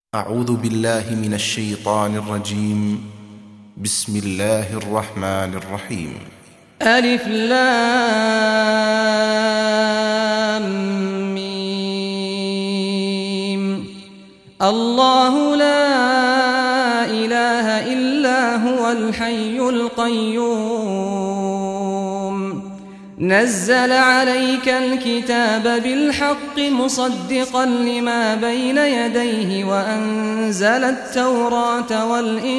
أعوذ بالله من الشيطان الرجيم. بسم الله الرحمن الرحيم. ألف لام ميم. الله لا إله إلا هو الحي القيوم نزل عليك الكتاب بالحق مصدقا لما بين يديه وأنزل التوراة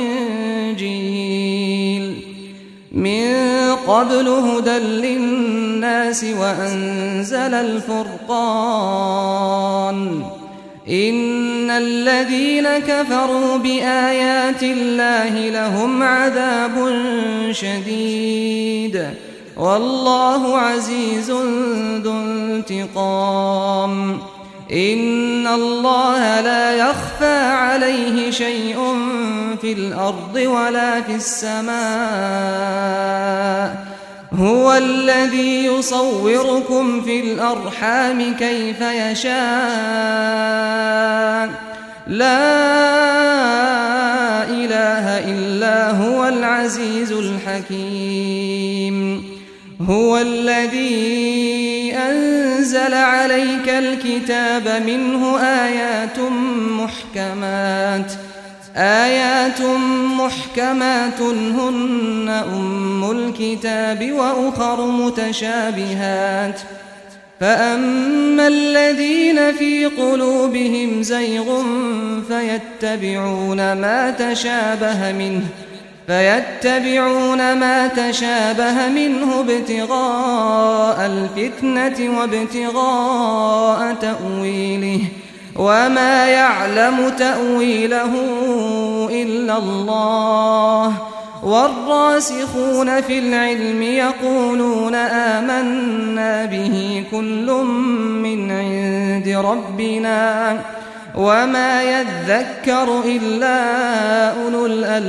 والإنجيل من قبل هدى للناس وأنزل الفرقان إن الذين كفروا بآيات الله لهم عذاب شديد والله عزيز ذو انتقام. إن الله لا يخفى عليه شيء في الأرض ولا في السماء هو الذي يصوركم في الأرحام كيف يشاء لا إله إلا هو العزيز الحكيم. هو الذي أنزل عليك الكتاب منه آيات محكمات هن أم الكتاب وأخر متشابهات فأما الذين في قلوبهم زيغ فيتبعون ما تشابه منه ابتغاء الفتنة وابتغاء تأويله وما يعلم تأويله إلا الله والراسخون في العلم يقولون آمنا به كل من عند ربنا وما يذكر إلا أولو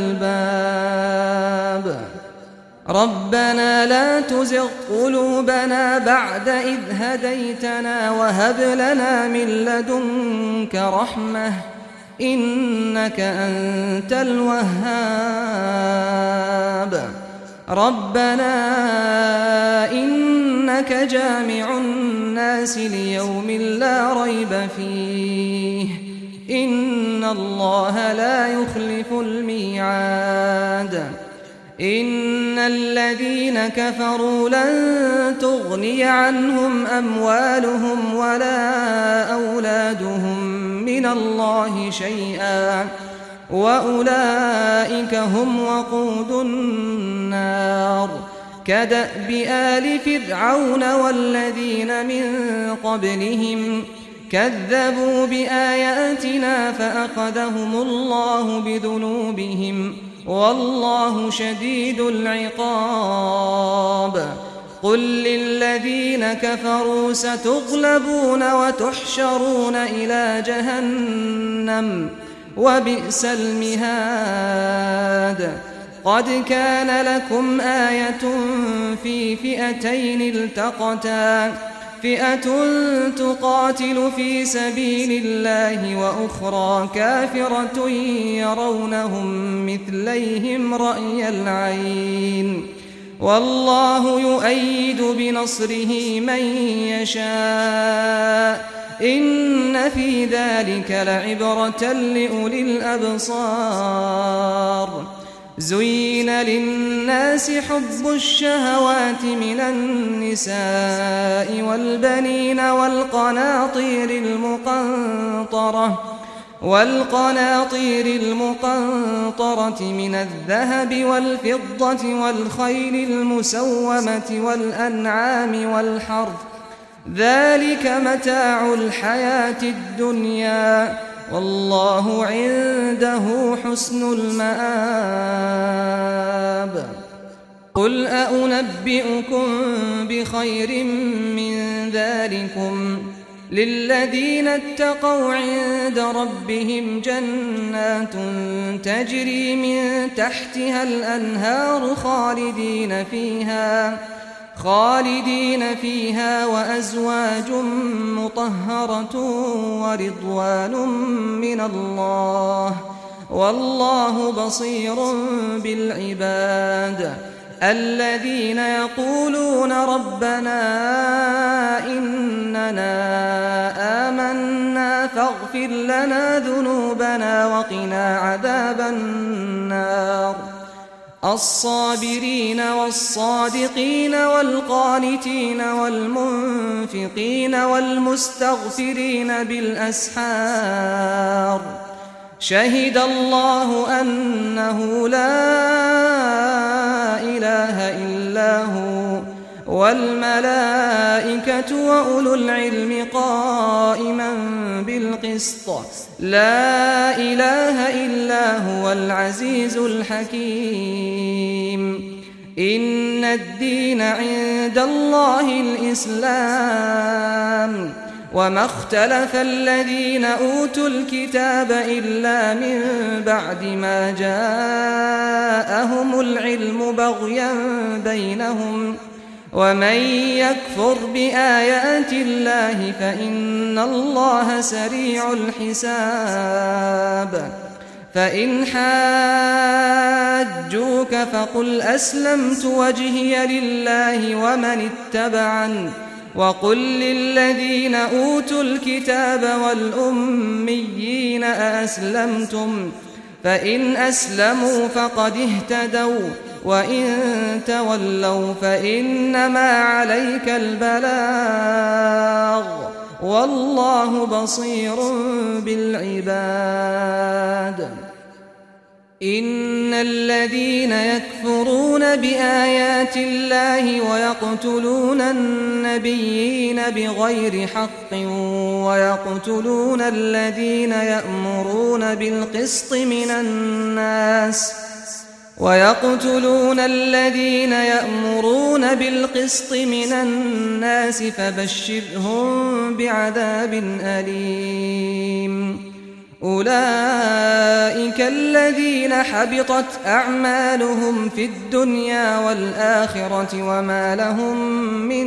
الألباب. ربنا لا تزغ قلوبنا بعد إذ هديتنا وهب لنا من لدنك رحمة إنك أنت الوهاب. ربنا إنك جامع الناس ليوم لا ريب فيه إن الله لا يخلف الميعاد. إن الذين كفروا لن تغني عنهم أموالهم ولا أولادهم من الله شيئا وأولئك هم وقود النار. كدأب آل فرعون والذين من قبلهم كذبوا بآياتنا فأخذهم الله بذنوبهم والله شديد العقاب. قل للذين كفروا ستغلبون وتحشرون إلى جهنم وبئس المهاد. قد كان لكم آية في فئتين التقتا فئة تقاتل في سبيل الله وأخرى كافرة يرونهم مثليهم رأي العين والله يؤيد بنصره من يشاء إن في ذلك لعبرة لأولي الأبصار. زين للناس حب الشهوات من النساء والبنين والقناطير المقنطرة من الذهب والفضة والخيل المسومة والأنعام والحرث ذلك متاع الحياة الدنيا والله عنده حسن المآب. قل أنبئكم بخير من ذلكم للذين اتقوا عند ربهم جنات تجري من تحتها الأنهار خالدين فيها وأزواج مطهرة ورضوان من الله والله بصير بالعباد الذين يقولون ربنا إننا آمنا فاغفر لنا ذنوبنا وقنا عذاب النار الصابرين والصادقين والقانتين والمنفقين والمستغفرين بالأسحار شهد الله أنه لا إله إلا هو والملائكة وأولو العلم قائما بالقسط لا إله إلا هو العزيز الحكيم إن الدين عند الله الإسلام وما اختلف الذين أوتوا الكتاب إلا من بعد ما جاءهم العلم بغيا بينهم ومن يكفر بآيات الله فإن الله سريع الحساب فإن حاجوك فقل أسلمت وجهي لله ومن اتبعني وقل للذين أوتوا الكتاب والأميين أأسلمتم فإن أسلموا فقد اهتدوا وإن تولوا فإنما عليك البلاغ والله بصير بالعباد إن الذين يكفرون بآيات الله ويقتلون النبيين بغير حق ويقتلون الذين يأمرون بالقسط من الناس فبشرهم بعذاب أليم أولئك الذين حبطت أعمالهم في الدنيا والآخرة وما لهم من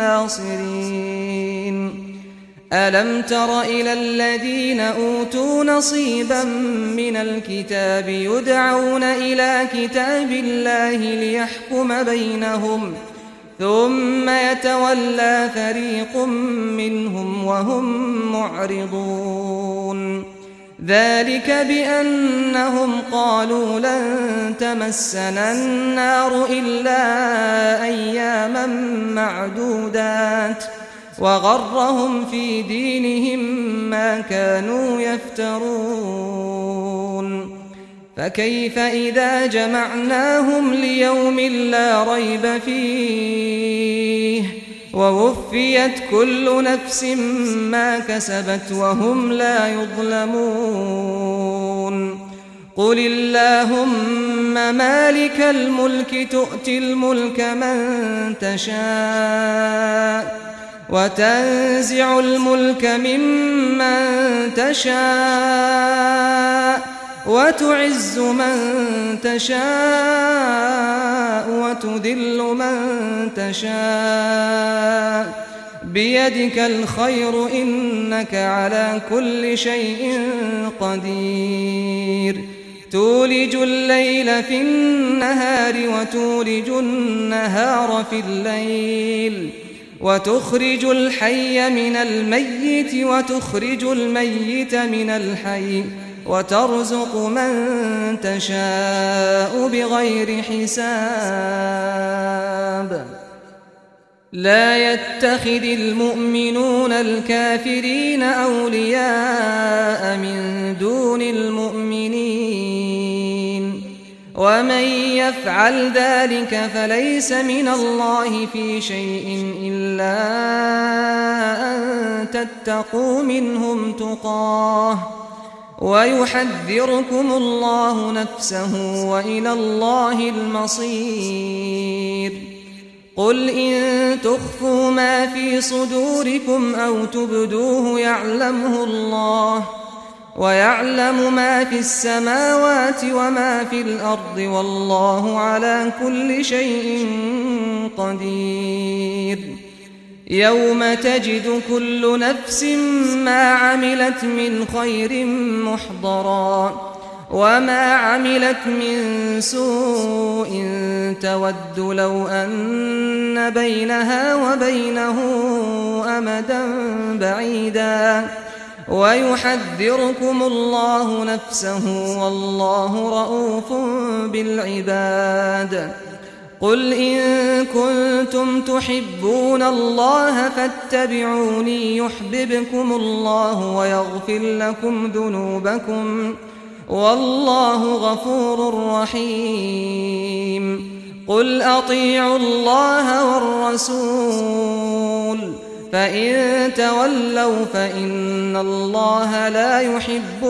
ناصرين ألم تر إلى الذين أوتوا نصيبا من الكتاب يدعون إلى كتاب الله ليحكم بينهم ثم يتولى فريق منهم وهم معرضون ذلك بأنهم قالوا لن تمسنا النار إلا أياما معدودات وغرهم في دينهم ما كانوا يفترون فكيف إذا جمعناهم ليوم لا ريب فيه ووفيت كل نفس ما كسبت وهم لا يظلمون قل اللهم مالك الملك تؤتي الملك من تشاء وتنزع الملك ممن تشاء وتعز من تشاء وتذل من تشاء بيدك الخير إنك على كل شيء قدير تولج الليل في النهار وتولج النهار في الليل وتخرج الحي من الميت وتخرج الميت من الحي وترزق من تشاء بغير حساب لا يتخذ المؤمنون الكافرين أولياء من دون المؤمنين ومن يفعل ذلك فليس من الله في شيء إلا أن تتقوا منهم تقاه ويحذركم الله نفسه وإلى الله المصير قل إن تخفوا ما في صدوركم أو تبدوه يعلمه الله ويعلم ما في السماوات وما في الأرض والله على كل شيء قدير يوم تجد كل نفس ما عملت من خير محضرا وما عملت من سوء تود لو أن بينها وبينه أمدا بعيدا ويحذركم الله نفسه والله رؤوف بالعباد قل إن كنتم تحبون الله فاتبعوني يحببكم الله ويغفر لكم ذنوبكم والله غفور رحيم قل أطيعوا الله والرسول فإن تولوا فإن الله لا يحب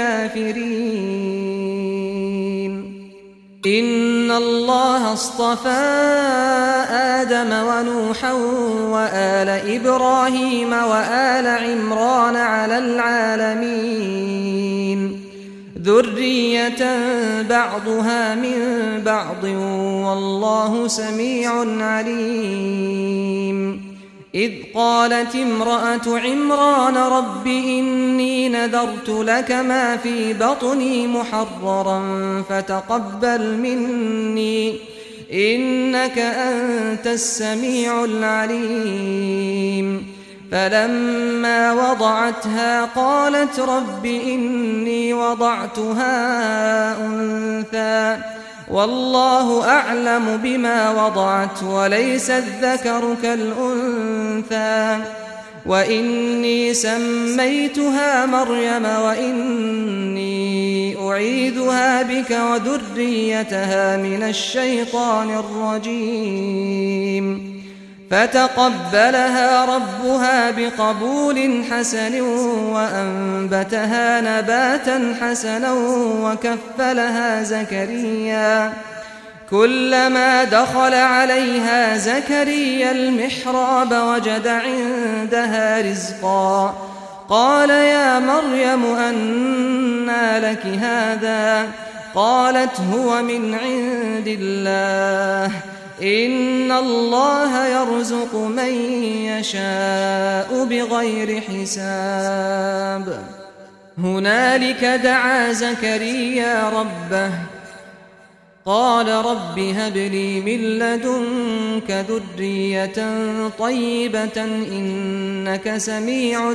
الكافرين إن الله اصطفى آدم ونوحا وآل إبراهيم وآل عمران على العالمين ذرية بعضها من بعض والله سميع عليم إذ قالت امرأة عمران رب إني نذرت لك ما في بطني محررا فتقبل مني إنك أنت السميع العليم فلما وضعتها قالت رب إني وضعتها أنثى والله أعلم بما وضعت وليس الذكر كالأنثى وإني سميتها مريم وإني أعيذها بك وذريتها من الشيطان الرجيم فتقبلها ربها بقبول حسن وأنبتها نباتا حسنا وكفلها زكريا كلما دخل عليها زكريا المحراب وجد عندها رزقا قال يا مريم أنى لك هذا قالت هو من عند الله إن الله يرزق من يشاء بغير حساب هنالك دعا زكريا ربه قال رب هب لي من لدنك ذرية طيبة إنك سميع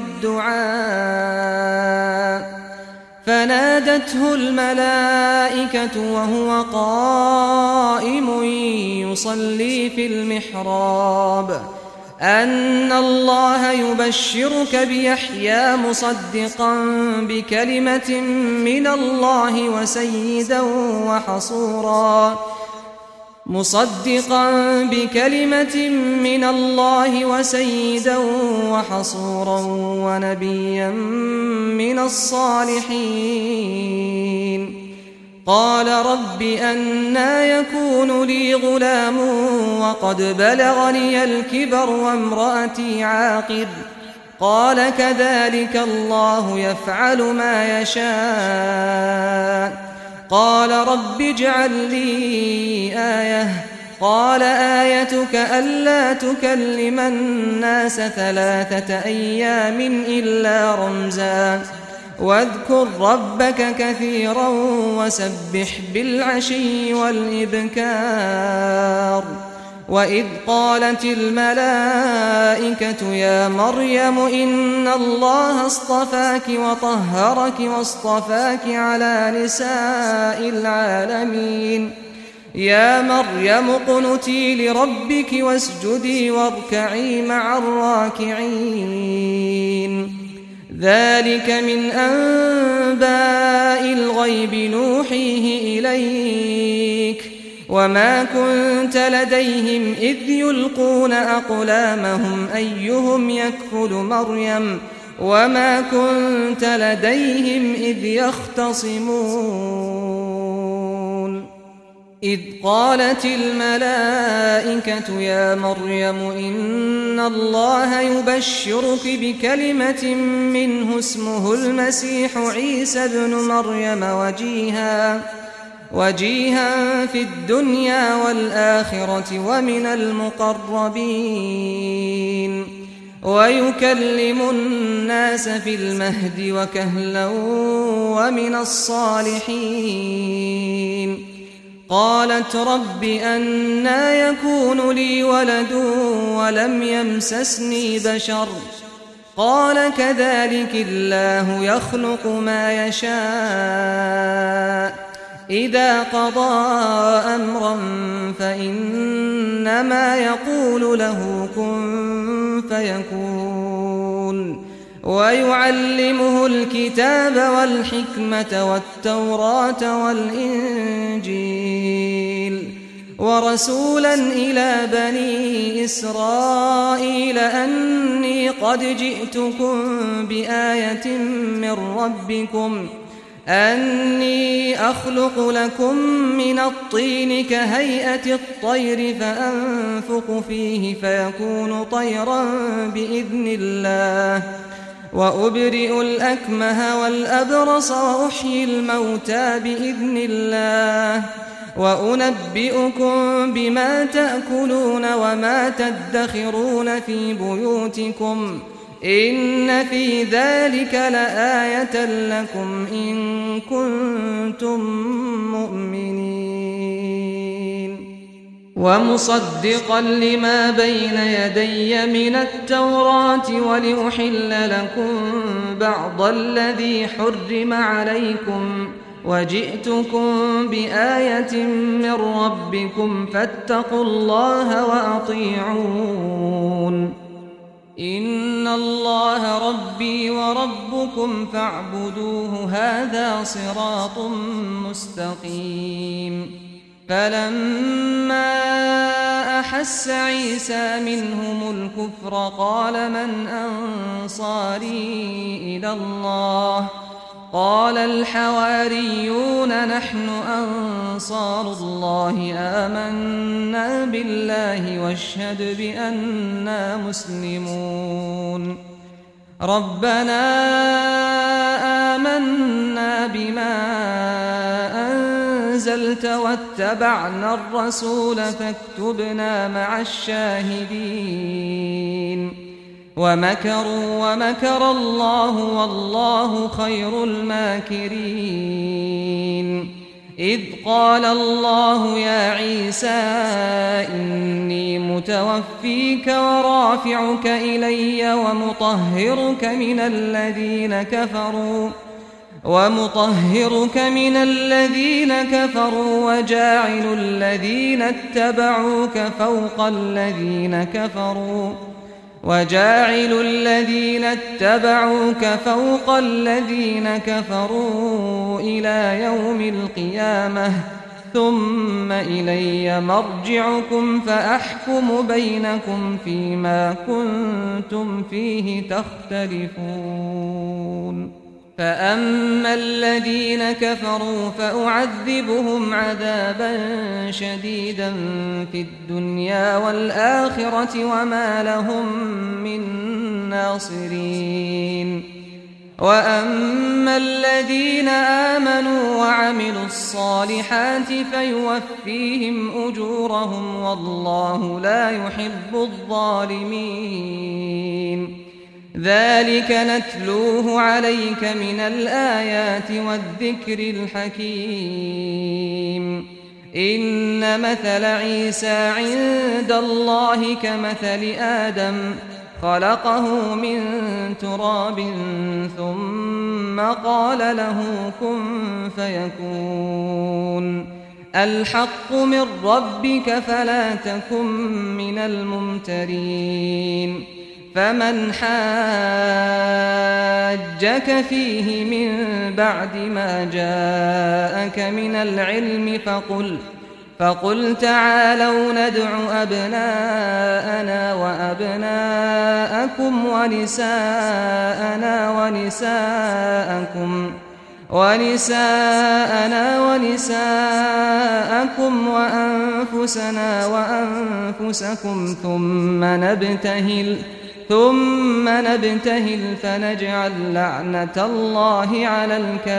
الدعاء فنادته الملائكة وهو قائم يصلي في المحراب أن الله يبشرك بيحيى مصدقا بكلمة من الله وسيدا وحصورا ونبيا من الصالحين قال رب أنى يكون لي غلام وقد بلغني الكبر وامرأتي عاقر قال كذلك الله يفعل ما يشاء قال رب اجعل لي آية قال آيتك ألا تكلم الناس 3 أيام إلا رمزا واذكر ربك كثيرا وسبح بالعشي والإبكار وإذ قالت الملائكة يا مريم إن الله اصطفاك وطهرك واصطفاك على نساء العالمين يا مريم اقنتي لربك واسجدي واركعي مع الراكعين ذلك من أنباء الغيب نوحيه إليك وما كنت لديهم إذ يلقون أقلامهم أيهم يكفل مريم وما كنت لديهم إذ يختصمون إذ قالت الملائكة يا مريم إن الله يبشرك بكلمة منه اسمه المسيح عيسى ابن مريم وجيها في الدنيا والآخرة ومن المقربين ويكلم الناس في المهد وكهلا ومن الصالحين. قالت رب أنى يكون لي ولد ولم يمسسني بشر قال كذلك الله يخلق ما يشاء إذا قضى أمرا فإنما يقول له كن فيكون. ويعلمه الكتاب والحكمة والتوراة والإنجيل ورسولا إلى بني إسرائيل أني قد جئتكم بآية من ربكم أني أخلق لكم من الطين كهيئة الطير فأنفخ فيه فيكون طيرا بإذن الله وأبرئ الأكمه والأبرص وأحيي الموتى بإذن الله وأنبئكم بما تأكلون وما تدخرون في بيوتكم إن في ذلك لآية لكم إن كنتم مؤمنين. ومصدقا لما بين يدي من التوراة ولأحل لكم بعض الذي حرم عليكم وجئتكم بآية من ربكم فاتقوا الله وأطيعون. إن الله ربي وربكم فاعبدوه هذا صراط مستقيم. فلما أحس عيسى منهم الكفر قال من أنصاري إلى الله قال الحواريون نحن أنصار الله آمنا بالله واشهد بأننا مسلمون. ربنا آمنا بما أنزلت واتبعنا الرسول فاكتبنا مع الشاهدين. ومكروا ومكر الله والله خير الماكرين. إذ قال الله يا عيسى إني متوفيك ورافعك إلي ومطهرك من الذين كفروا وجاعل الذين اتبعوك فوق الذين كفروا إلى يوم القيامة ثم إلي مرجعكم فأحكم بينكم فيما كنتم فيه تختلفون. فأما الذين كفروا فأعذبهم عذابا شديدا في الدنيا والآخرة وما لهم من ناصرين. وأما الذين آمنوا وعملوا الصالحات فيوفيهم أجورهم والله لا يحب الظالمين. ذلك نتلوه عليك من الآيات والذكر الحكيم. إن مثل عيسى عند الله كمثل آدم خلقه من تراب ثم قال له كن فيكون. الحق من ربك فلا تكن من الممترين. فمن حاجك فيه من بعد ما جاءك من العلم فقل تعالوا ندع أبناءنا وأبناءكم ونساءنا ونساءكم ونساءنا ونساءكم وأنفسنا وأنفسكم ثم نبتهل فنجعل لعنة الله على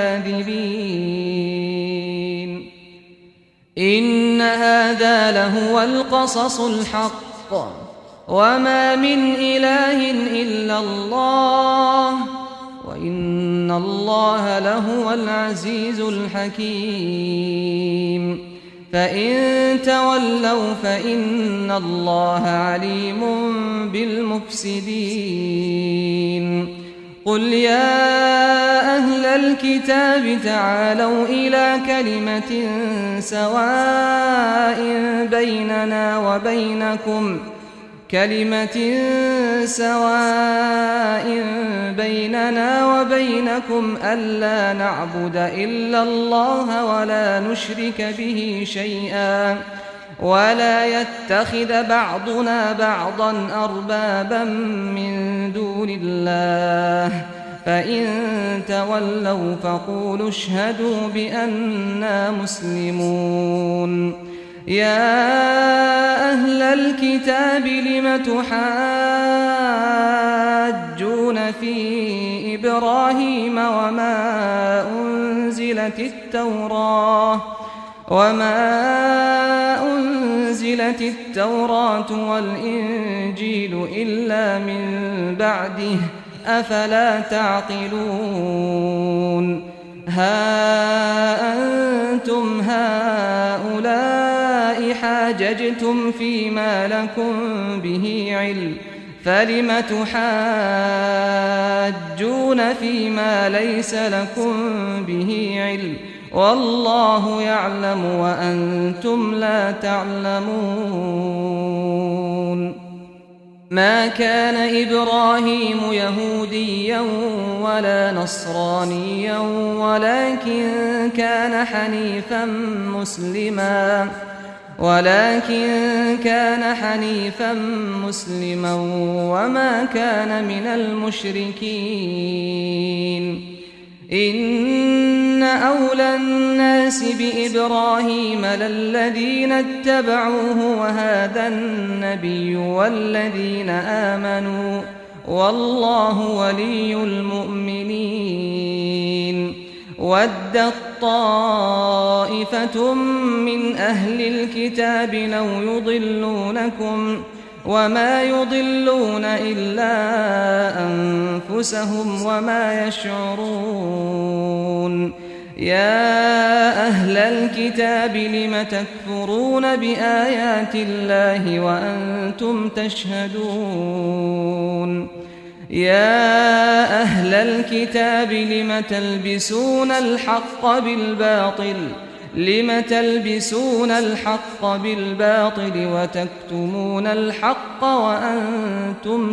الكاذبين إن هذا لهو القصص الحق وما من إله إلا الله وإن الله لهو العزيز الحكيم فإن تولوا فإن الله عليم بالمفسدين قل يا أهل الكتاب تعالوا إلى كلمة سواء بيننا وبينكم ألا نعبد إلا الله ولا نشرك به شيئا ولا يتخذ بعضنا بعضا أربابا من دون الله فإن تولوا فقولوا اشهدوا بأننا مسلمون يا أهل الكتاب لم تحاجون في إبراهيم وما أنزلت التوراة والإنجيل إلا من بعده أفلا تعقلون ها أنتم هؤلاء حاججتم فيما لكم به علم فلم تحاجون فيما ليس لكم به علم والله يعلم وأنتم لا تعلمون ما كان إبراهيم يهوديا ولا نصرانيا ولكن كان حنيفا مسلما وما كان من المشركين إن أولى الناس بإبراهيم للذين اتبعوه وهذا النبي والذين آمنوا والله ولي المؤمنين ودت طائفة من أهل الكتاب لو يضلونكم وما يضلون إلا أنفسهم وما يشعرون يا أهل الكتاب لم تكفرون بآيات الله وأنتم تشهدون يا أهل الكتاب لم تلبسون الحق بالباطل وتكتمون الحق وأنتم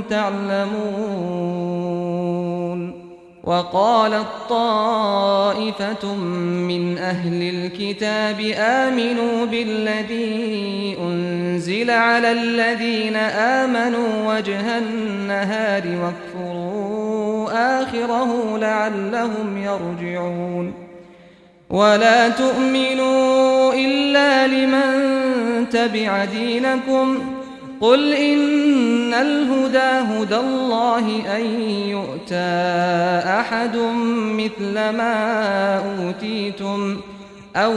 تعلمون وقالت طائفة من أهل الكتاب آمنوا بالذي أنزل على الذين آمنوا وجه النهار واكفروا آخره لعلهم يرجعون ولا تؤمنوا إلا لمن تبع دينكم قل إن الهدى هدى الله أن يؤتى أحد مثل ما أوتيتم أو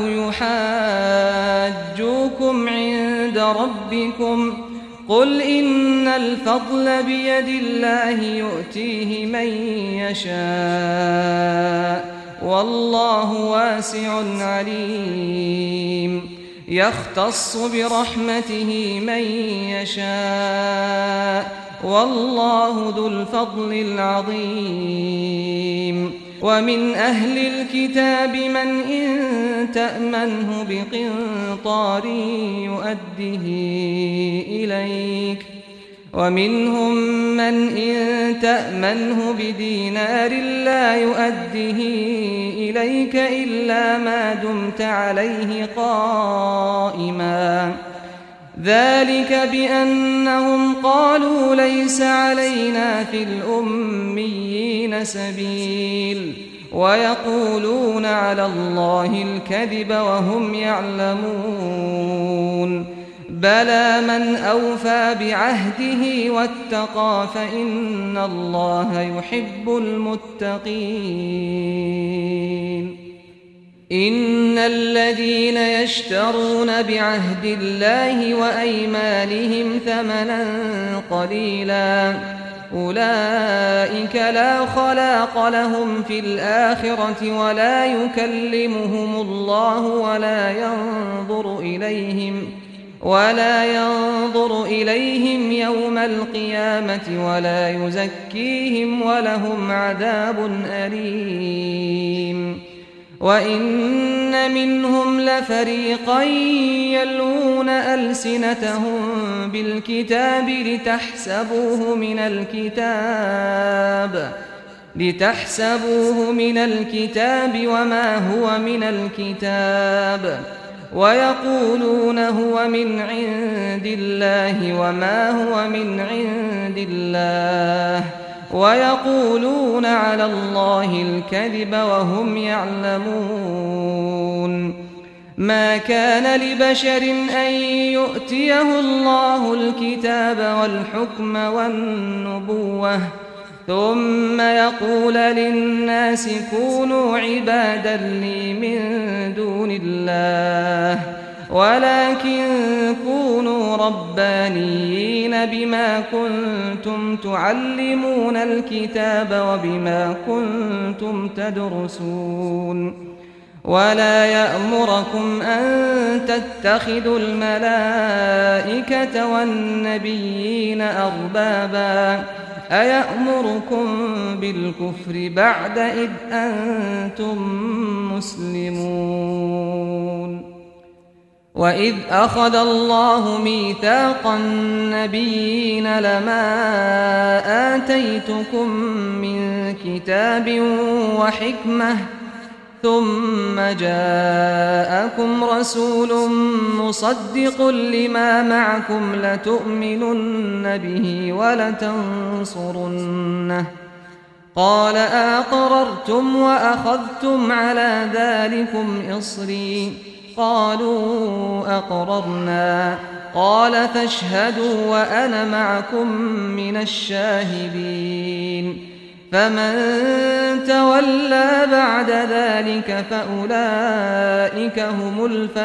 يحاجوكم عند ربكم قل إن الفضل بيد الله يؤتيه من يشاء والله واسع عليم يختص برحمته من يشاء والله ذو الفضل العظيم ومن أهل الكتاب من إن تأمنه بقنطار يؤده إليك ومنهم من إن تأمنه بدينار لا يؤده إليك إلا ما دمت عليه قائما ذلك بأنهم قالوا ليس علينا في الأميين سبيل ويقولون على الله الكذب وهم يعلمون بلى من أوفى بعهده واتقى فإن الله يحب المتقين إن الذين يشترون بعهد الله وأيمانهم ثمنا قليلا أولئك لا خلاق لهم في الآخرة ولا يكلمهم الله ولا ينظر إليهم يوم القيامة ولا يزكيهم ولهم عذاب أليم وإن منهم لفريقا يلوون ألسنتهم بالكتاب لتحسبوه من الكتاب وما هو من الكتاب ويقولون هو من عند الله وما هو من عند الله ويقولون على الله الكذب وهم يعلمون ما كان لبشر أن يؤتيه الله الكتاب والحكم والنبوة ثم يقول للناس كونوا عبادا لي من دون الله ولكن كونوا ربانيين بما كنتم تعلمون الكتاب وبما كنتم تدرسون ولا يأمركم أن تتخذوا الملائكة والنبيين أربابا أيأمركم بالكفر بعد إذ أنتم مسلمون وإذ أخذ الله ميثاق النبيين لما آتيتكم من كتاب وحكمة ثم جاءكم رسول مصدق لما معكم لتؤمنن به ولتنصرنه قال أقررتم وأخذتم على ذلكم إصري قالوا أقررنا قال فاشهدوا وأنا معكم من الشاهدين فمن تولى بعد ذلك فأولئك هم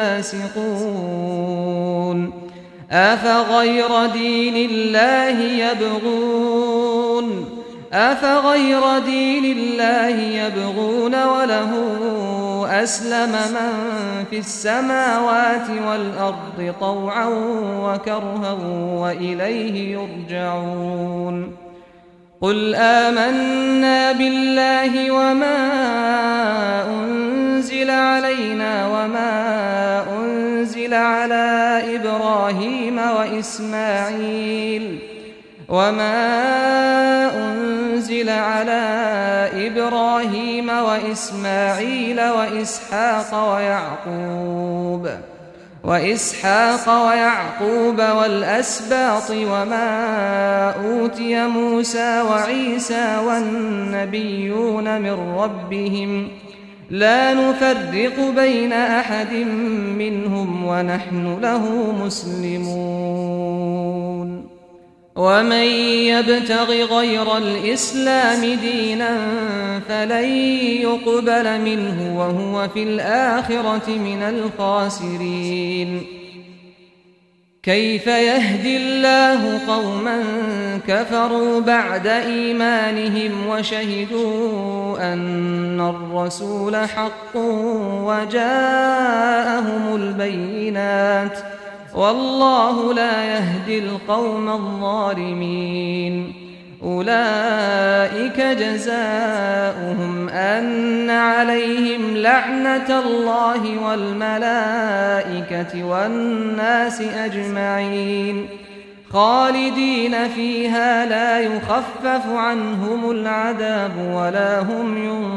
الفاسقون أفغير دين الله يبغون وله أسلم من في السماوات والأرض طوعا وكرها وإليه يرجعون قل آمنا بالله وما أنزل علينا وما أنزل على إبراهيم وإسماعيل وإسحاق ويعقوب والأسباط وما أوتي موسى وعيسى والنبيون من ربهم لا نفرق بين أحد منهم ونحن له مسلمون ومن يبتغ غير الإسلام دينا فلن يقبل منه وهو في الآخرة من الخاسرين كيف يهدي الله قوما كفروا بعد إيمانهم وشهدوا أن الرسول حق وجاءهم البينات والله لا يهدي القوم الظالمين أولئك جزاؤهم أن عليهم لعنة الله والملائكة والناس أجمعين خالدين فيها لا يخفف عنهم العذاب ولا هم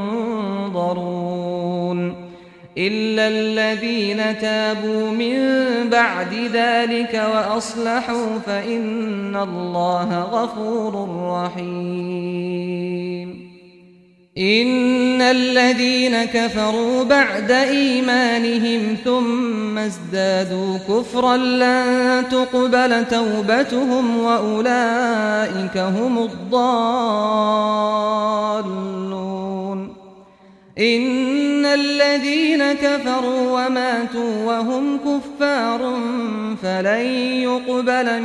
ينظرون إلا الذين تابوا من بعد ذلك وأصلحوا فإن إن الله غفور رحيم. 「 الله غفور رحيم إن الذين كفروا بعد إيمانهم ثم ازدادوا كفرا لن تقبل توبتهم وأولئك هم الضالون إن الذين كفروا وماتوا وهم كفار فلن يقبل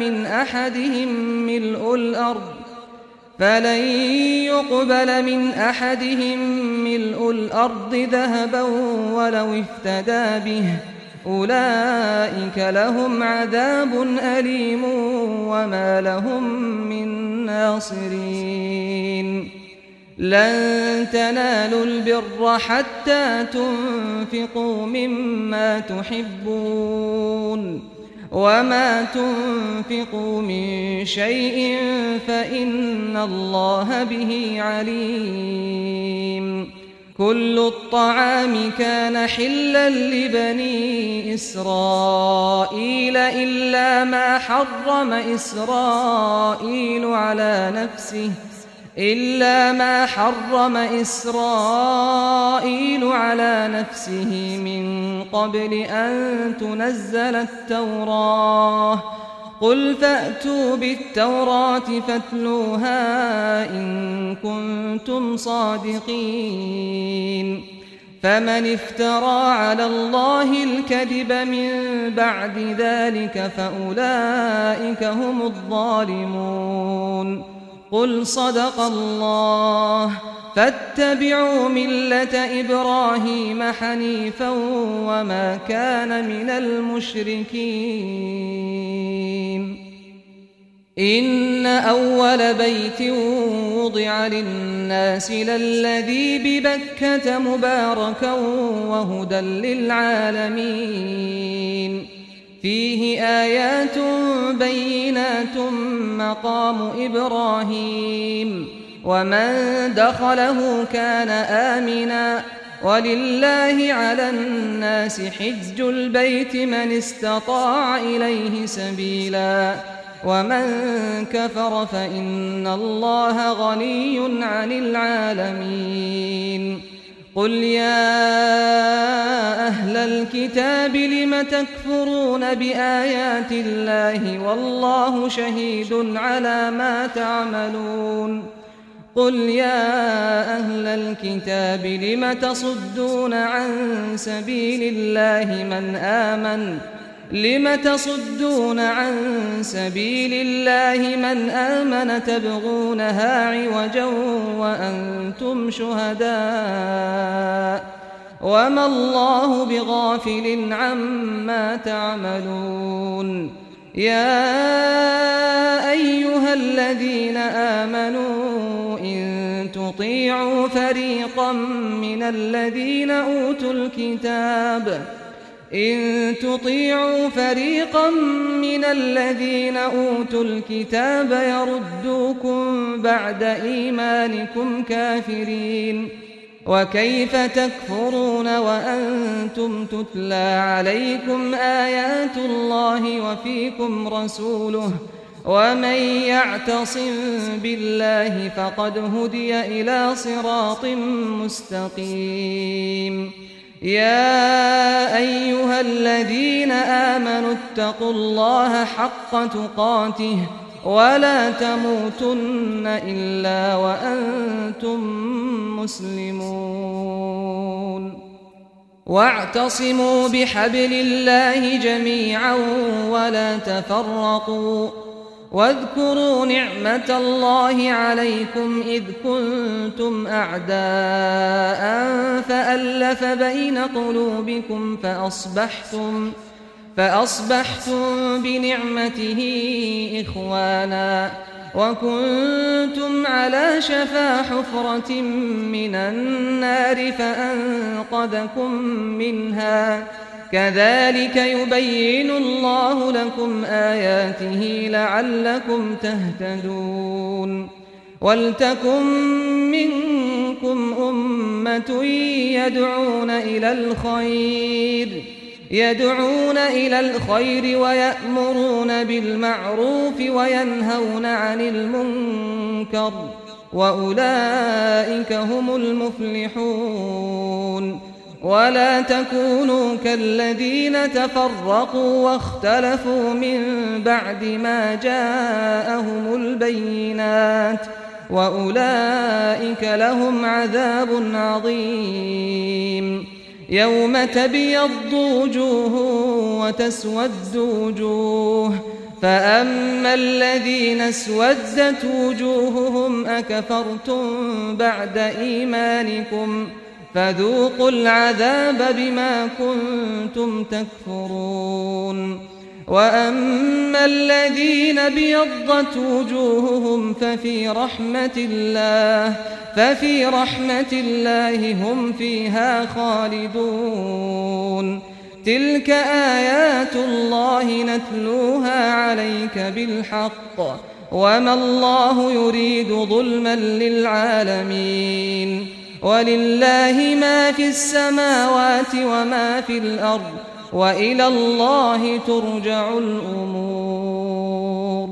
من أحدهم ملء الأرض ذهبا ولو افتدى به أولئك لهم عذاب أليم وما لهم من ناصرين لن تنالوا البر حتى تنفقوا مما تحبون وما تنفقوا من شيء فإن الله به عليم كل الطعام كان حلا لبني إسرائيل إلا ما حرم إسرائيل على نفسه من قبل أن تنزل التوراة قل فأتوا بالتوراة فاتلوها إن كنتم صادقين فمن افترى على الله الكذب من بعد ذلك فأولئك هم الظالمون قل صدق الله فاتبعوا ملة إبراهيم حنيفا وما كان من المشركين إن أول بيت وضع للناس للذي ببكة مباركا وهدى للعالمين فيه آيات بينات مقام إبراهيم ومن دخله كان آمنا ولله على الناس حج البيت من استطاع إليه سبيلا ومن كفر فإن الله غني عن العالمين قل يا أهل الكتاب لم تكفرون بآيات الله والله شهيد على ما تعملون قل يا أهل الكتاب لم تصدون عن سبيل الله من آمن تبغونها عوجا وأنتم شهداء وما الله بغافل عما تعملون يا أيها الذين آمنوا إن تطيعوا فريقا من الذين أوتوا الكتاب يردوكم بعد إيمانكم كافرين وكيف تكفرون وأنتم تتلى عليكم آيات الله وفيكم رسوله ومن يعتصم بالله فقد هدي إلى صراط مستقيم يا أيها الذين آمنوا اتقوا الله حق تقاته ولا تموتن إلا وأنتم مسلمون واعتصموا بحبل الله جميعا ولا تفرقوا واذكروا نعمة الله عليكم إذ كنتم أعداء فألف بين قلوبكم فأصبحتم بنعمته إخوانا وكنتم على شفا حفرة من النار فأنقذكم منها كذلك يبين الله لكم آياته لعلكم تهتدون ولتكن منكم أمة يدعون إلى الخير ويأمرون بالمعروف وينهون عن المنكر وأولئك هم المفلحون. ولا تكونوا كالذين تفرقوا واختلفوا من بعد ما جاءهم البينات، وأولئك لهم عذاب عظيم. يوم تبيض وجوه وتسود وجوه، فأما الذين اسودت وجوههم أكفرتم بعد إيمانكم فذوقوا العذاب بما كنتم تكفرون. وأما الذين ابيضت وجوههم ففي رحمة الله هم فيها خالدون. تلك آيات الله نتلوها عليك بالحق، وما الله يريد ظلما للعالمين. ولله ما في السماوات وما في الأرض، وإلى الله ترجع الأمور.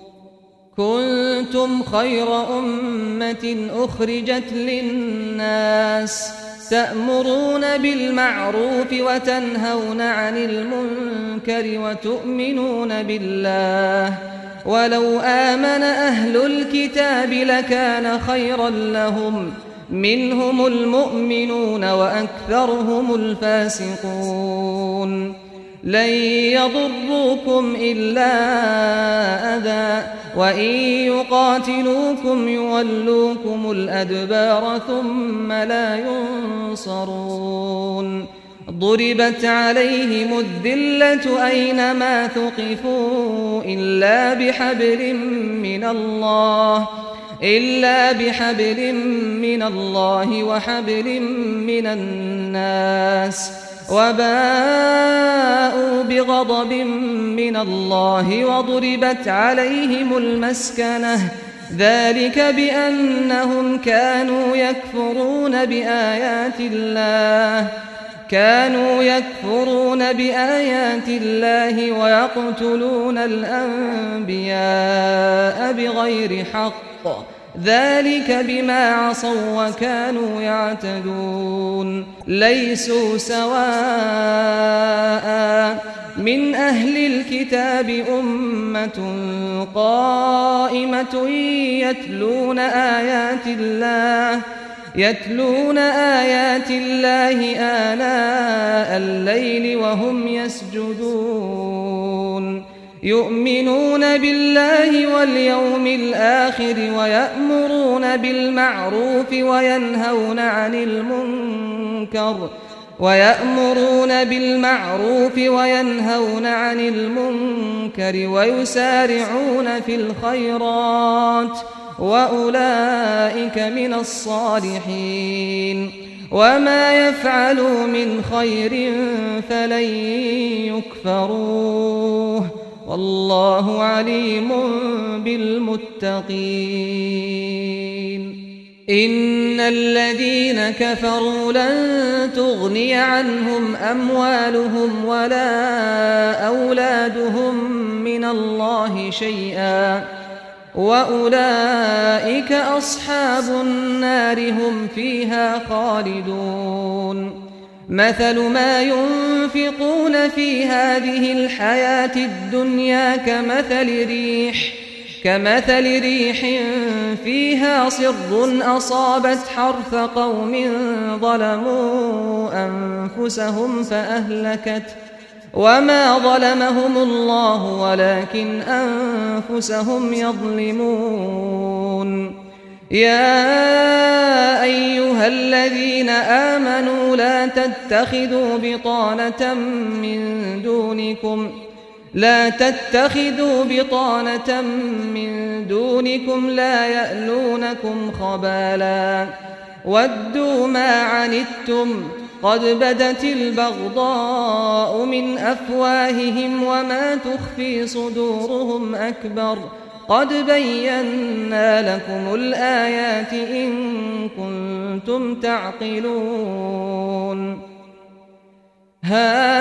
كنتم خير أمة أخرجت للناس تأمرون بالمعروف وتنهون عن المنكر وتؤمنون بالله. ولو آمن أهل الكتاب لكان خيرا لهم، منهم المؤمنون وأكثرهم الفاسقون. لن يضروكم إلا أذى، وإن يقاتلوكم يولوكم الأدبار ثم لا ينصرون. ضربت عليهم الذلة أينما ثقفوا إلا بحبل من الله وحبل من الناس، وباءوا بغضب من الله وضربت عليهم المسكنة، ذلك بأنهم كانوا يكفرون بآيات الله ويقتلون الأنبياء بغير حق، ذلك بما عصوا وكانوا يعتدون. ليسوا سواء من أهل الكتاب أمة قائمة يتلون آيات الله آناء الليل وهم يسجدون، يؤمنون بالله واليوم الآخر ويأمرون بالمعروف وينهون عن المنكر ويسارعون في الخيرات، وأولئك من الصالحين. وما يفعلوا من خير فلن يكفروه، والله عليم بالمتقين. إن الذين كفروا لن تغني عنهم أموالهم ولا أولادهم من الله شيئا، وأولئك أصحاب النار هم فيها خالدون. مثل ما ينفقون في هذه الحياة الدنيا كمثل ريح فيها صر أصابت حرث قوم ظلموا أنفسهم فأهلكت، وما ظلمهم الله ولكن أنفسهم يظلمون. يا أيها الذين آمنوا لا تتخذوا بطانة من دونكم لا يألونكم خبالا ودوا ما عنتم قد بدت البغضاء من أفواههم وما تخفي صدورهم أكبر قد بينا لكم الآيات إن كنتم تعقلون. ها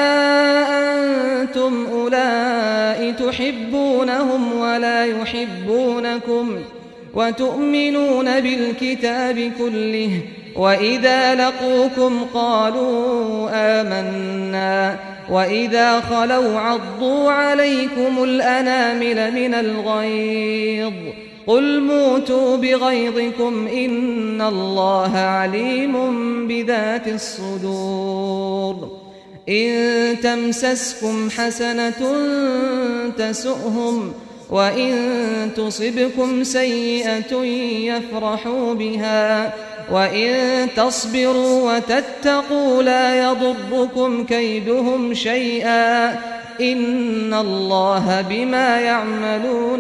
أنتم أولئك تحبونهم وتؤمنون بالكتاب كله، وإذا لقوكم قالوا آمنا، وإذا خلوا عضوا عليكم الأنامل من الغيظ، قل موتوا بغيظكم إن الله عليم بذات الصدور. إن تمسسكم حسنة تسؤهم، وإن تصبكم سيئة يفرحوا بها، وإن تصبروا وتتقوا لا يضركم كيدهم شيئا، إن الله بما يعملون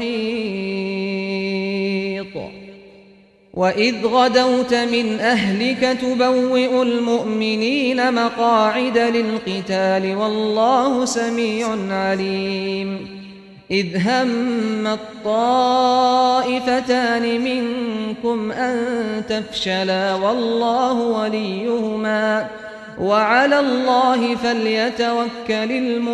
محيط. وإذ غدوت من أهلك تبوئ المؤمنين مقاعد للقتال والله سميع عليم. إذ هم الطائفتان منكم أن تفشلا والله وليهما وعلى الله فليتوكل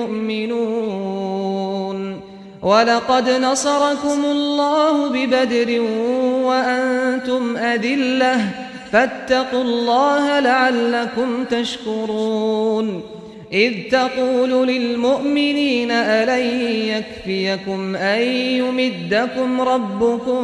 المؤمنون. ولقد نصركم الله ببدر وأنتم أذلة فاتقوا الله لعلكم تشكرون. إذ تقول للمؤمنين ألن يكفيكم أن يمدكم ربكم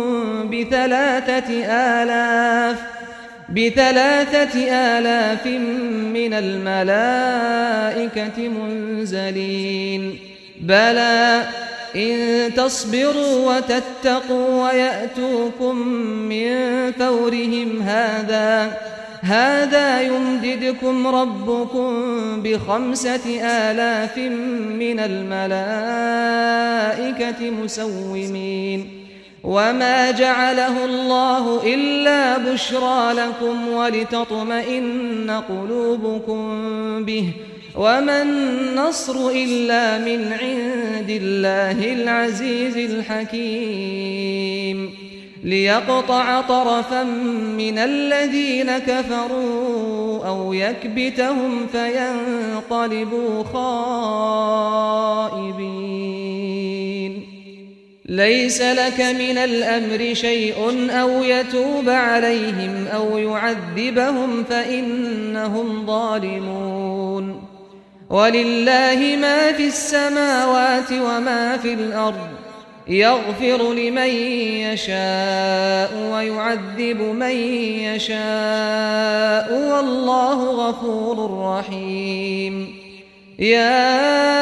ب3,000 من الملائكة منزلين؟ بلى إن تصبروا وتتقوا ويأتوكم من فورهم هذا يمددكم ربكم ب5,000 من الملائكة مسومين. وما جعله الله إلا بشرى لكم ولتطمئن قلوبكم به، وما النصر إلا من عند الله العزيز الحكيم. ليقطع طرفا من الذين كفروا أو يكبتهم فينقلبوا خائبين. ليس لك من الأمر شيء أو يتوب عليهم أو يعذبهم فإنهم ظالمون. ولله ما في السماوات وما في الأرض، يغفر لمن يشاء ويعذب من يشاء والله غفور رحيم. يا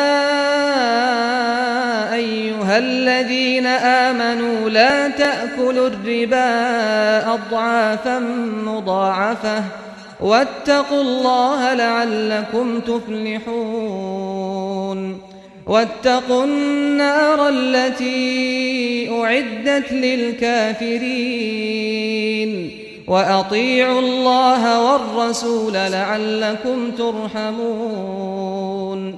أيها الذين آمنوا لا تأكلوا الربا أضعافا مضاعفة واتقوا الله لعلكم تفلحون. واتقوا النار التي أعدت للكافرين وأطيعوا الله والرسول لعلكم ترحمون.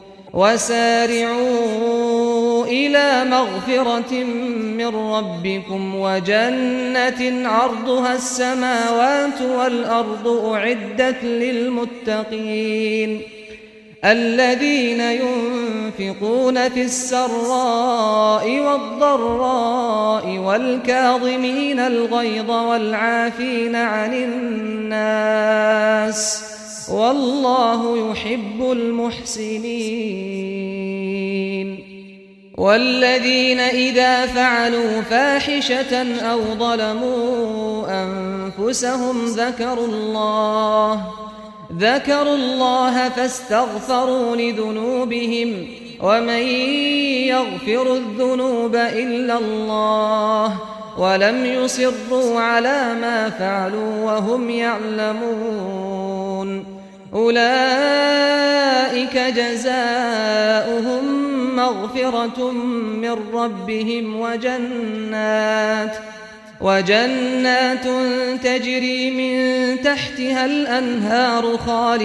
وسارعوا إلى مغفرة من ربكم وجنة عرضها السماوات والأرض أعدت للمتقين الذين ينفقون في السراء والضراء والكاظمين الغيظ والعافين عن الناس والله يحب المحسنين. والذين إذا فعلوا فاحشة أو ظلموا أنفسهم ذكروا الله فاستغفروا لذنوبهم ومن يغفر الذنوب إلا الله ولم يصروا على ما فعلوا وهم يعلمون. أولئك جزاؤهم مغفرة من ربهم وجنات تجري من تحتها الأنهار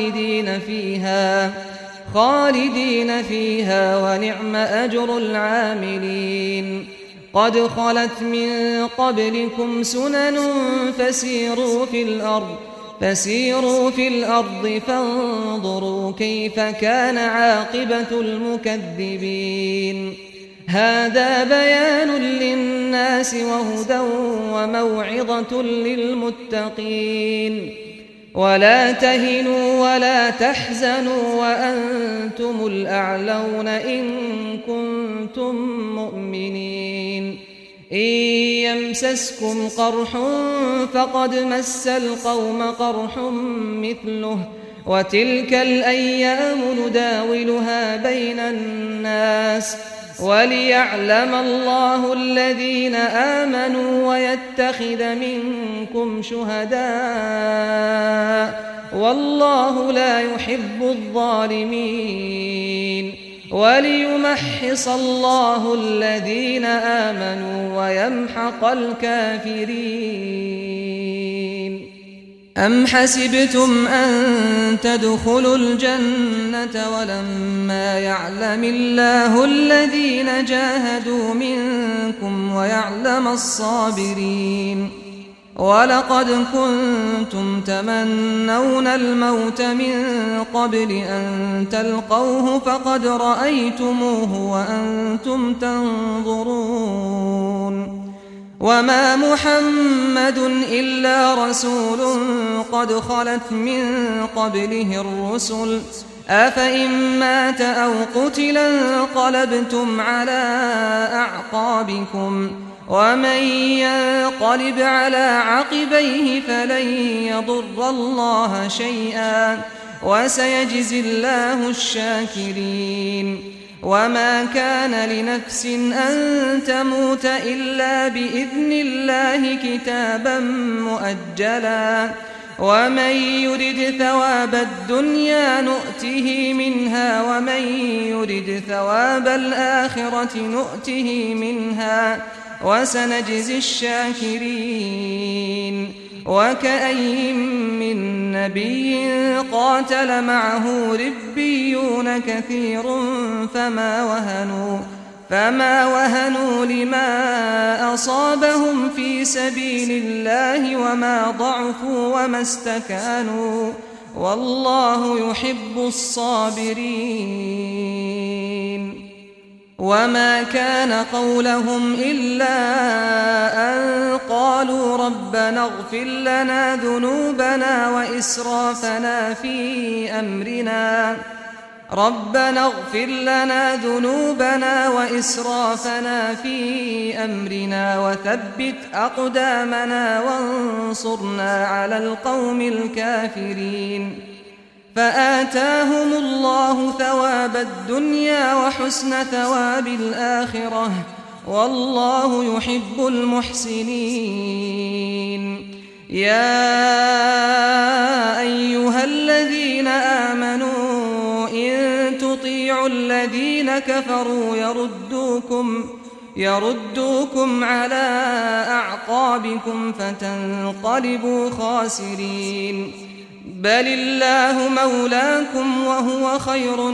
خالدين فيها ونعم أجر العاملين. قد خلت من قبلكم سنن فسيروا في الأرض فانظروا كيف كان عاقبة المكذبين. هذا بيان للناس وهدى وموعظة للمتقين ولا تهنوا ولا تحزنوا وأنتم الأعلون إن كنتم مؤمنين إن يمسسكم قرح فقد مس القوم قرح مثله وتلك الأيام نداولها بين الناس وليعلم الله الذين آمنوا ويتخذ منكم شهداء والله لا يحب الظالمين وليمحص الله الذين آمنوا ويمحق الكافرين أم حسبتم أن تدخلوا الجنة ولما يعلم الله الذين جاهدوا منكم ويعلم الصابرين ولقد كنتم تمنون الموت من قبل أن تلقوه فقد رأيتموه وأنتم تنظرون وما محمد إلا رسول قد خلت من قبله الرسل أفإن مات أو قتل انقلبتم على أعقابكم ومن ينقلب على عقبيه فلن يضر الله شيئا وسيجزي الله الشاكرين وما كان لنفس أن تموت إلا بإذن الله كتابا مؤجلا ومن يرد ثواب الدنيا نؤته منها ومن يرد ثواب الآخرة نؤته منها وسنجزي الشاكرين وكأين من نبي قاتل معه ربيون كثير فما وهنوا لما أصابهم في سبيل الله وما ضعفوا وما استكانوا والله يحب الصابرين وما كان قولهم إلا أن قالوا ربنا اغفر لنا ذنوبنا وإسرافنا في أمرنا وثبت أقدامنا وانصرنا على القوم الكافرين فآتاهم الله ثواب الدنيا وحسن ثواب الآخرة والله يحب المحسنين يا أيها الذين آمنوا إن تطيعوا الذين كفروا يردوكم على أعقابكم فتنقلبوا خاسرين بل الله مولاكم وهو خير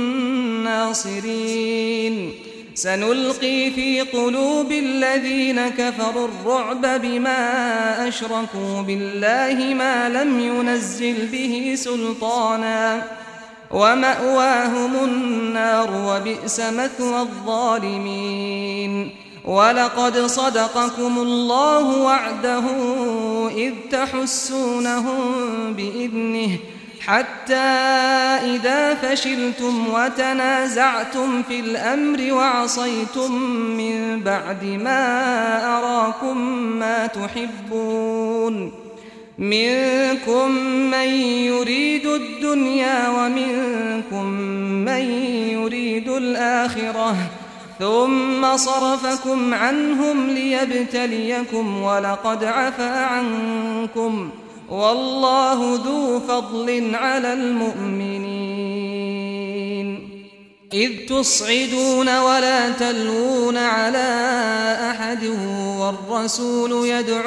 الناصرين سنلقي في قلوب الذين كفروا الرعب بما أشركوا بالله ما لم ينزل به سلطانا ومأواهم النار وبئس مثوى الظالمين ولقد صدقكم الله وعده إذ تحسونهم بإذنه حتى إذا فشلتم وتنازعتم في الأمر وعصيتم من بعد ما أراكم ما تحبون منكم من يريد الدنيا ومنكم من يريد الآخرة ثم صرفكم عنهم ليبتليكم ولقد عفا عنكم والله ذو فضل على المؤمنين إذ تصعدون ولا تلوون على أحد والرسول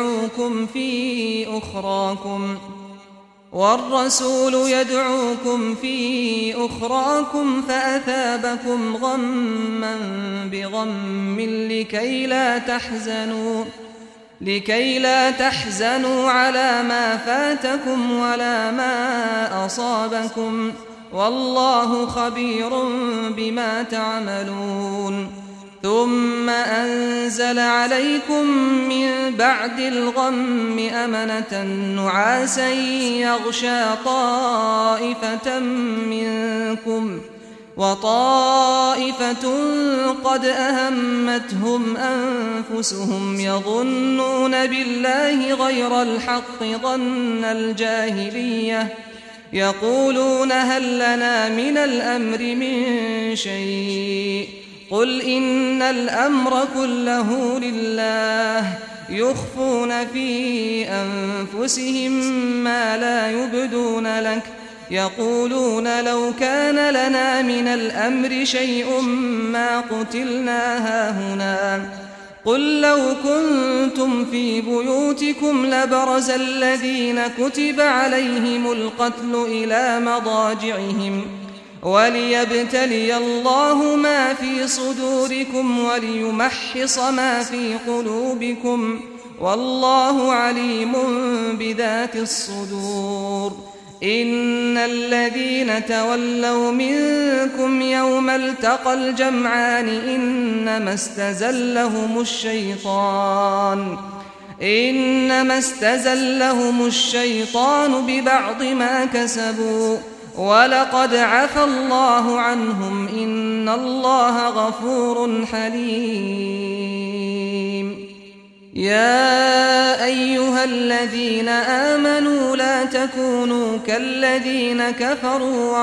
يدعوكم في أخراكم فأثابكم غما بغم لكي لا تحزنوا على ما فاتكم ولا ما أصابكم والله خبير بما تعملون ثم أنزل عليكم من بعد الغم أمنة نعاسا يغشى طائفة منكم وطائفة قد أهمتهم أنفسهم يظنون بالله غير الحق ظن الجاهلية يقولون هل لنا من الأمر من شيء قل إن الأمر كله لله يخفون في أنفسهم ما لا يبدون لك يقولون لو كان لنا من الأمر شيء ما قتلنا هاهنا قل لو كنتم في بيوتكم لبرز الذين كتب عليهم القتل إلى مضاجعهم وليبتلي الله ما في صدوركم وليمحص ما في قلوبكم والله عليم بذات الصدور إن الذين تولوا منكم يوم التقى الجمعان إنما استزلهم الشيطان ببعض ما كسبوا ولقد عفى الله عنهم إن الله غفور حليم يا أيها الذين آمنوا لا تكونوا كالذين كفروا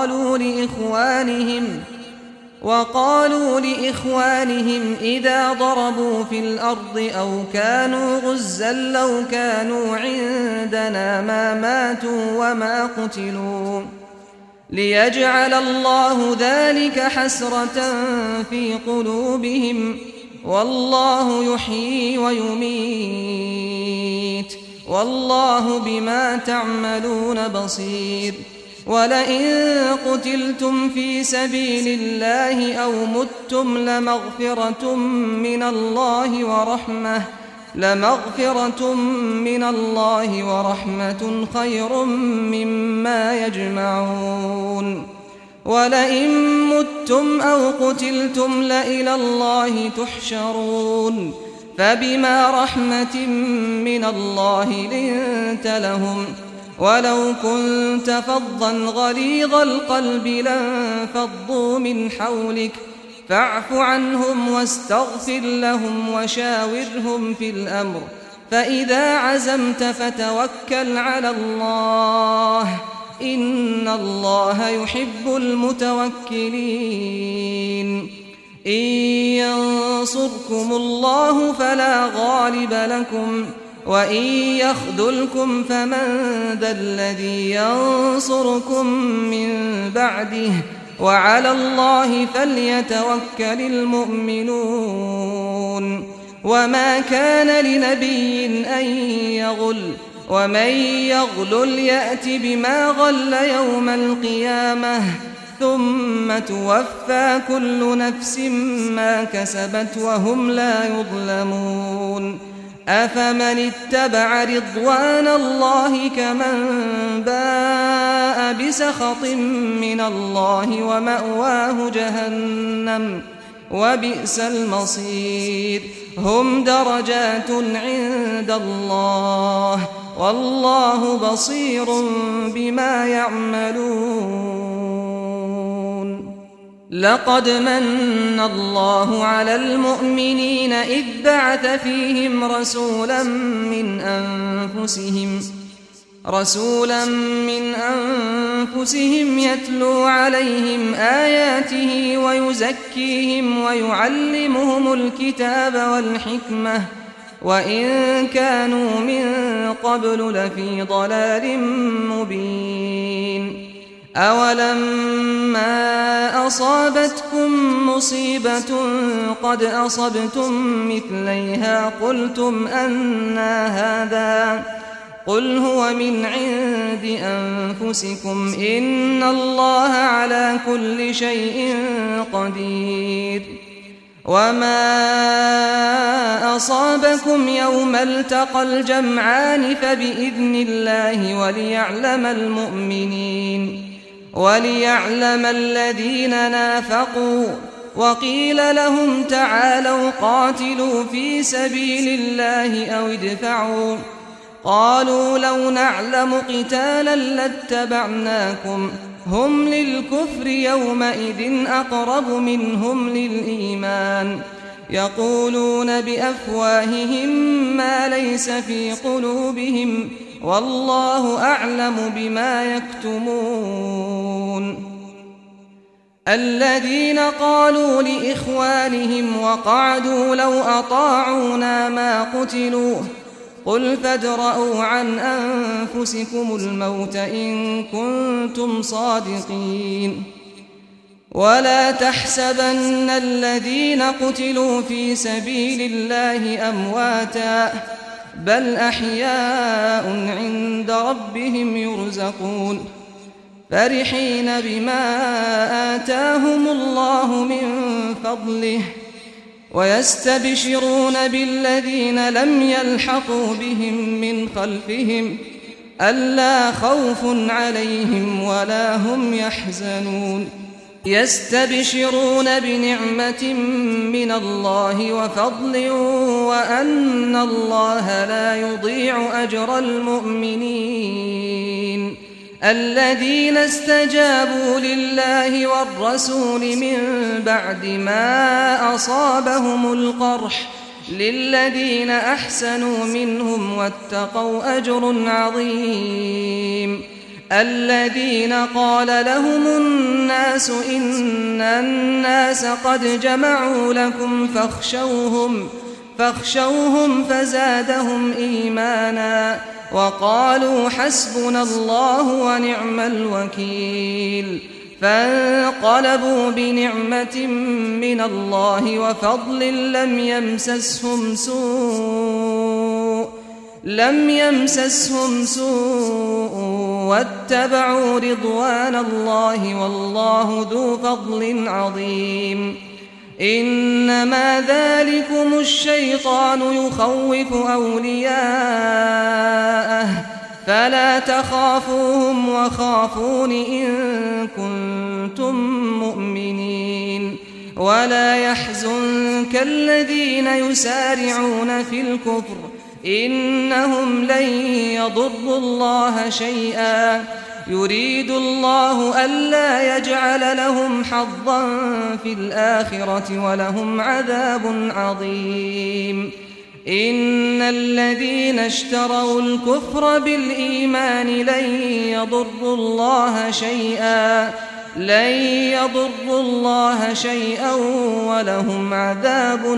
وقالوا لإخوانهم إذا ضربوا في الأرض أو كانوا غزا لو كانوا عندنا ما ماتوا وما قتلوا ليجعل الله ذلك حسرة في قلوبهم والله يحيي ويميت والله بما تعملون بصير ولئن قتلتم في سبيل الله أو متم لمغفرة من الله ورحمة خير مما يجمعون ولئن متم أو قتلتم لإلى الله تحشرون فبما رحمة من الله لنت لهم ولو كنت فظا غليظ القلب لانفضوا من حولك فاعف عنهم واستغفر لهم وشاورهم في الأمر فإذا عزمت فتوكل على الله إن الله يحب المتوكلين إن ينصركم الله فلا غالب لكم وإن يخذلكم فمن ذا الذي ينصركم من بعده وعلى الله فليتوكل المؤمنون وما كان لنبي أن يغل ومن يغلل يأت بما غل يوم القيامة ثم توفى كل نفس ما كسبت وهم لا يظلمون أفمن اتبع رضوان الله كمن باء بسخط من الله ومأواه جهنم وبئس المصير هم درجات عند الله والله بصير بما يعملون لقد من الله على المؤمنين إذ بعث فيهم رسولا من أنفسهم يتلو عليهم آياته ويزكيهم ويعلمهم الكتاب والحكمة وإن كانوا من قبل لفي ضلال مبين أولما أصابتكم مصيبة قد أصبتم مثليها قلتم أنى هذا قل هو من عند أنفسكم إن الله على كل شيء قدير وما أصابكم يوم التقى الجمعان فبإذن الله وليعلم الذين نافقوا وقيل لهم تعالوا قاتلوا في سبيل الله أو ادفعوا قالوا لو نعلم قتالا لاتبعناكم هم للكفر يومئذ أقرب منهم للإيمان يقولون بأفواههم ما ليس في قلوبهم والله أعلم بما يكتمون الذين قالوا لإخوانهم وقعدوا لو أطاعونا ما قتلوا قل فادرءوا عن أنفسكم الموت إن كنتم صادقين ولا تحسبن الذين قتلوا في سبيل الله أمواتا بل أحياء عند ربهم يرزقون فرحين بما آتاهم الله من فضله ويستبشرون بالذين لم يلحقوا بهم من خلفهم ألا خوف عليهم ولا هم يحزنون يستبشرون بنعمة من الله وفضل وأن الله لا يضيع أجر المؤمنين الذين استجابوا لله والرسول من بعد ما أصابهم القرح للذين أحسنوا منهم واتقوا أجر عظيم الذين قال لهم الناس إن الناس قد جمعوا لكم فاخشوهم فزادهم إيمانا وقالوا حسبنا الله ونعم الوكيل فانقلبوا بنعمة من الله وفضل لم يمسسهم سوء واتبعوا رضوان الله والله ذو فضل عظيم إنما ذلكم الشيطان يخوف أولياءه فلا تخافوهم وخافون إن كنتم مؤمنين ولا يحزنك الذين يسارعون في الكفر إنهم لن يضروا الله شيئا يريد الله ألا يجعل لهم حظا في الآخرة ولهم عذاب عظيم إن الذين اشتروا الكفر بالإيمان لن يضروا الله شيئا ولهم عذاب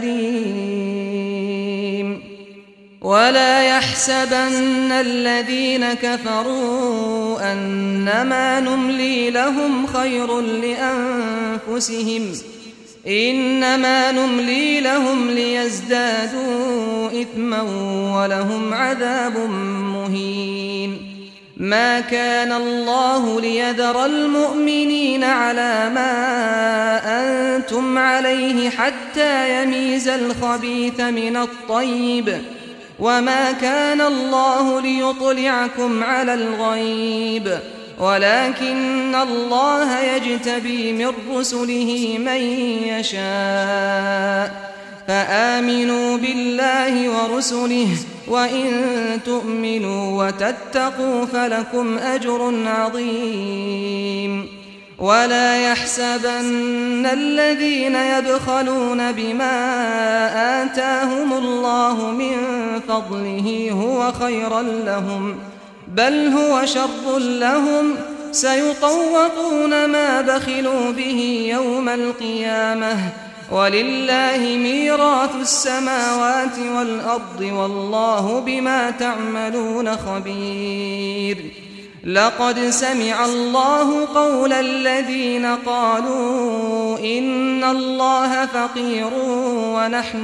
أليم ولا يحسبن الذين كفروا أنما نملي لهم خير لأنفسهم إنما نملي لهم ليزدادوا إثما ولهم عذاب مهين ما كان الله ليذر المؤمنين على ما أنتم عليه حتى يميز الخبيث من الطيب وما كان الله ليطلعكم على الغيب ولكن الله يجتبي من رسله من يشاء فآمنوا بالله ورسله وإن تؤمنوا وتتقوا فلكم أجر عظيم ولا يحسبن الذين يبخلون بما آتاهم الله من فضله هو خيرا لهم بل هو شر لهم سيطوقون ما بخلوا به يوم القيامة ولله ميراث السماوات والأرض والله بما تعملون خبير لقد سمع الله قول الذين قالوا إن الله فقير ونحن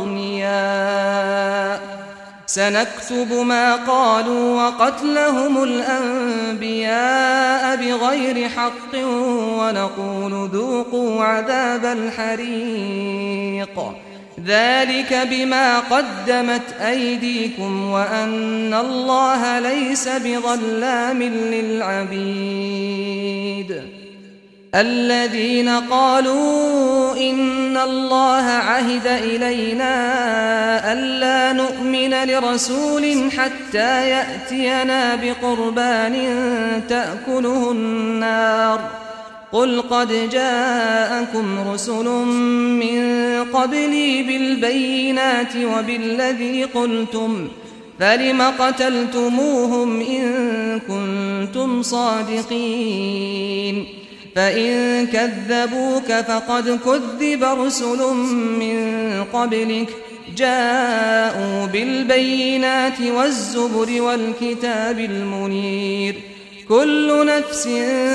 أغنياء سنكتب ما قالوا وقتلهم الأنبياء بغير حق ونقول ذوقوا عذاب الحريق ذلك بما قدمت أيديكم وأن الله ليس بظلام للعبيد الذين قالوا إن الله عهد إلينا ألا نؤمن لرسول حتى يأتينا بقربان تأكله النار قل قد جاءكم رسل من قبلي بالبينات وبالذي قلتم فلم قتلتموهم إن كنتم صادقين فإن كذبوك فقد كذب رسل من قبلك جاءوا بالبينات والزبر والكتاب المنير كل نفس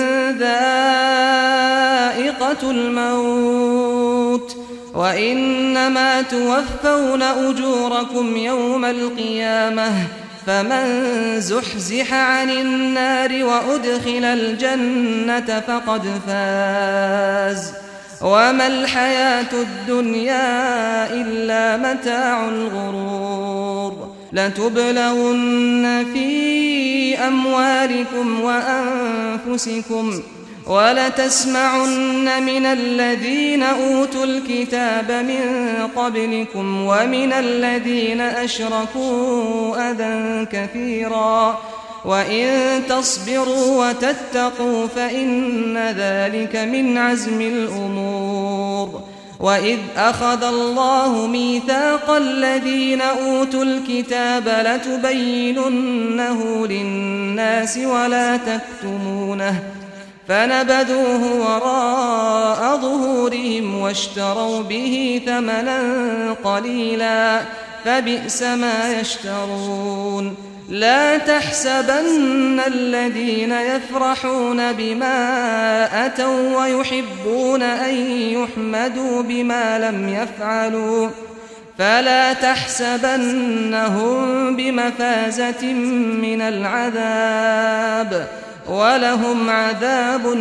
ذائقة الموت وإنما توفون أجوركم يوم القيامة فمن زحزح عن النار وأدخل الجنة فقد فاز وما الحياة الدنيا إلا متاع الغرور لتبلغن في أموالكم وأنفسكم ولتسمعن من الذين أوتوا الكتاب من قبلكم ومن الذين أشركوا أذى كثيرا وإن تصبروا وتتقوا فإن ذلك من عزم الأمور وإذ أخذ الله ميثاق الذين أوتوا الكتاب لتبيننه للناس ولا تكتمونه فنبذوه وراء ظهورهم واشتروا به ثمنا قليلا فبئس ما يشترون لا تحسبن الذين يفرحون بما أتوا ويحبون أن يحمدوا بما لم يفعلوا فلا تحسبنهم بمفازة من العذاب ولهم عذاب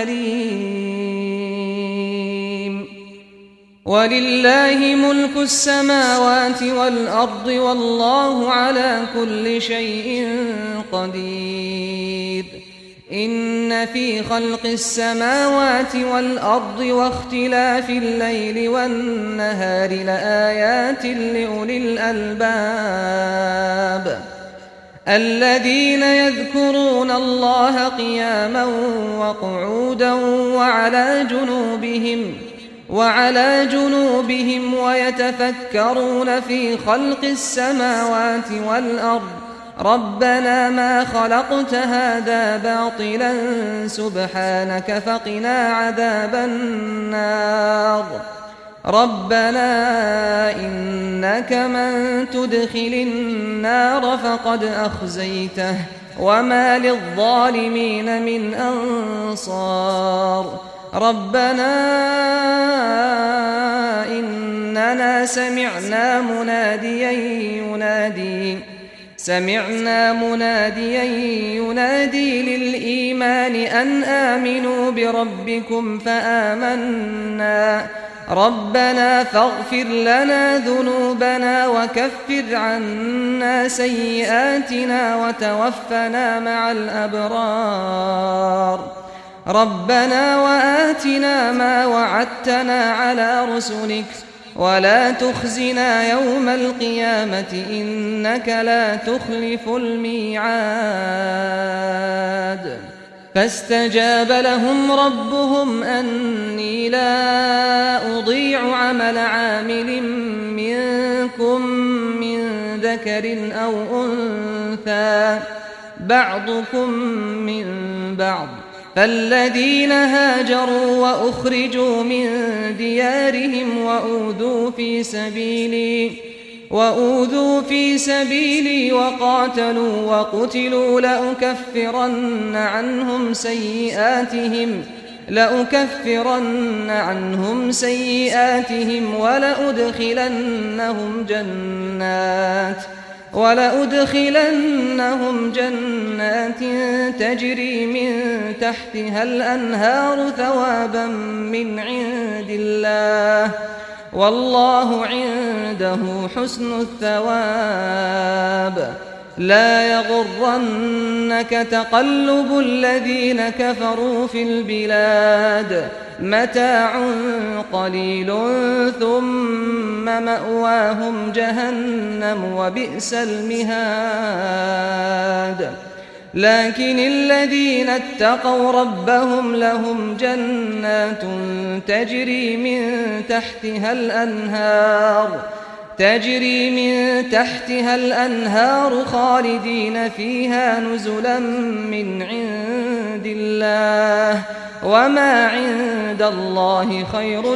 أليم ولله ملك السماوات والأرض والله على كل شيء قدير إن في خلق السماوات والأرض واختلاف الليل والنهار لآيات لأولي الألباب الذين يذكرون الله قياما وقعودا وعلى جنوبهم ويتفكرون في خلق السماوات والأرض ربنا ما خلقت هذا باطلا سبحانك فقنا عذاب النار ربنا إنك من تدخل النار فقد أخزيته وما للظالمين من أنصار ربنا إننا سمعنا مناديا ينادي للإيمان أن آمنوا بربكم فآمنا ربنا فاغفر لنا ذنوبنا وكفر عنا سيئاتنا وتوفنا مع الأبرار ربنا وآتنا ما وعدتنا على رسلك ولا تخزنا يوم القيامة إنك لا تخلف الميعاد فاستجاب لهم ربهم أني لا أضيع عمل عامل منكم من ذكر أو أنثى بعضكم من بعض فالذين هاجروا وأخرجوا من ديارهم وأوذوا في سبيلي وقاتلوا وقتلوا لأكفرن عنهم سيئاتهم ولأدخلنهم جنات تجري من تحتها الأنهار ثوابا من عند الله والله عنده حسن الثواب لا يغرنك تقلب الذين كفروا في البلاد متاع قليل ثم مأواهم جهنم وبئس المهاد لكن الذين اتقوا ربهم لهم جنات تجري من تحتها الأنهار خالدين فيها نزلا من عند الله وما عند الله خير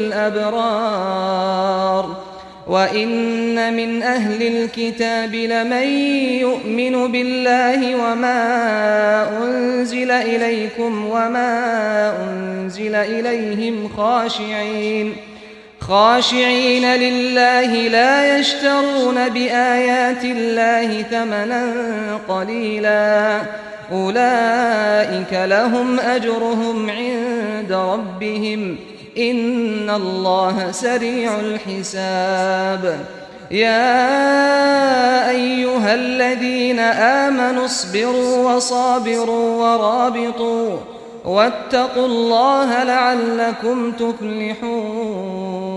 للأبرار وإن من أهل الكتاب لمن يؤمن بالله وما أنزل إليكم وما أنزل إليهم خاشعين لله لا يشترون بآيات الله ثمنا قليلا أولئك لهم أجرهم عند ربهم إن الله سريع الحساب يا أيها الذين آمنوا اصبروا وصابروا ورابطوا واتقوا الله لعلكم تفلحون